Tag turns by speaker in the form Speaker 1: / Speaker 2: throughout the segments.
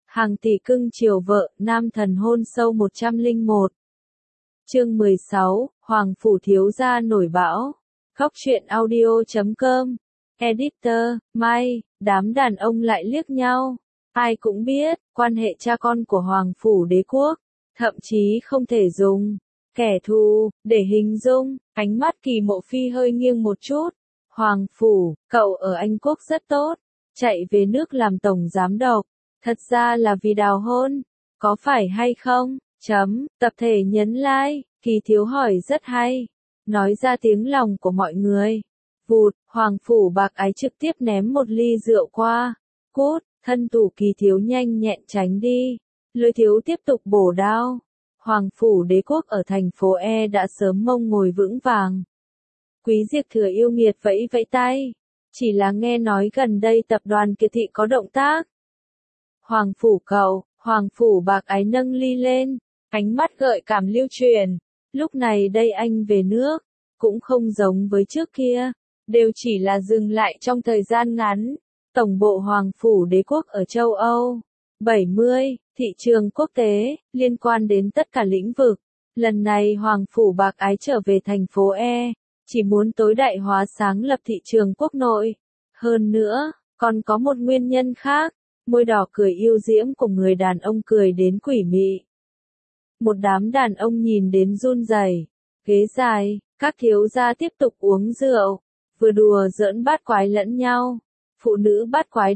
Speaker 1: Hàng tỷ cưng chiều vợ, nam thần hôn sâu 101. Chương 16, Hoàng Phủ thiếu gia nổi bão. Góc truyện audio.com. Editor, May, đám đàn ông lại liếc nhau. Ai cũng biết, quan hệ cha con của Hoàng Phủ đế quốc, thậm chí không thể dùng kẻ thù để hình dung. Ánh mắt Kỳ Mộ Phi hơi nghiêng một chút. Hoàng Phủ, cậu ở Anh Quốc rất tốt, chạy về nước làm tổng giám đốc. Thật ra là vì đào hôn, có phải hay không? Tập thể nhấn like, Kỳ thiếu hỏi rất hay. Nói ra tiếng lòng của mọi người. Vụt, Hoàng Phủ bạc ái trực tiếp ném một ly rượu qua. Cút, thân thủ Kỳ thiếu nhanh nhẹn tránh đi. Lôi thiếu tiếp tục bổ đao. Hoàng Phủ đế quốc ở thành phố E đã sớm mông ngồi vững vàng. Quý Diệp Thừa yêu nghiệt vẫy vẫy tay. Chỉ là nghe nói gần đây tập đoàn Kiệt Thị có động tác. Hoàng Phủ cậu, Hoàng Phủ bạc ái nâng ly lên, ánh mắt gợi cảm lưu truyền. Lúc này đây anh về nước, cũng không giống với trước kia, đều chỉ là dừng lại trong thời gian ngắn. Tổng bộ Hoàng Phủ đế quốc ở châu Âu. 70, thị trường quốc tế, liên quan đến tất cả lĩnh vực. Lần này Hoàng Phủ bạc ái trở về thành phố E, chỉ muốn tối đại hóa sáng lập thị trường quốc nội. Hơn nữa, còn có một nguyên nhân khác. Môi đỏ cười yêu diễm của người đàn ông cười đến quỷ mị. Một đám đàn ông nhìn đến run rẩy. Ghế dài, các thiếu gia tiếp tục uống rượu, vừa đùa giỡn bát quái lẫn nhau. Phụ nữ bát quái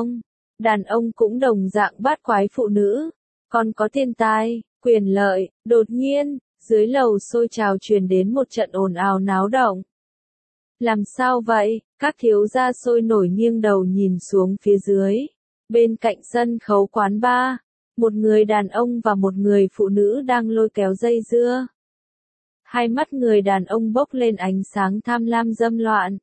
Speaker 1: đàn ông cũng đồng dạng bát quái phụ nữ. Còn có thiên tai, quyền lợi. Đột nhiên, dưới lầu sôi trào truyền đến một trận ồn ào náo động. Làm sao vậy? Các thiếu gia sôi nổi nghiêng đầu nhìn xuống phía dưới. Bên cạnh sân khấu quán bar, một người đàn ông và một người phụ nữ đang lôi kéo dây dưa. Hai mắt người đàn ông bốc lên ánh sáng tham lam dâm loạn.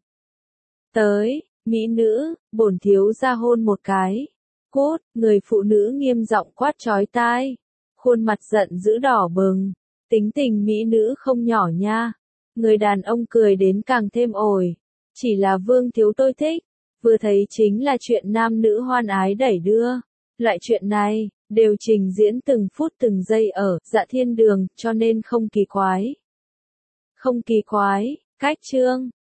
Speaker 1: Tới, mỹ nữ, bổn thiếu gia hôn một cái. Cút, người phụ nữ nghiêm giọng quát chói tai. Khuôn mặt giận dữ đỏ bừng. Tính tình mỹ nữ không nhỏ nha. Người đàn ông cười đến càng thêm ổi. Chỉ là Vương thiếu tôi thích. Vừa thấy chính là chuyện nam nữ hoan ái đẩy đưa. Loại chuyện này, đều trình diễn từng phút từng giây ở Dạ Thiên Đường, cho nên không kỳ quái. Không kỳ quái, cách chương.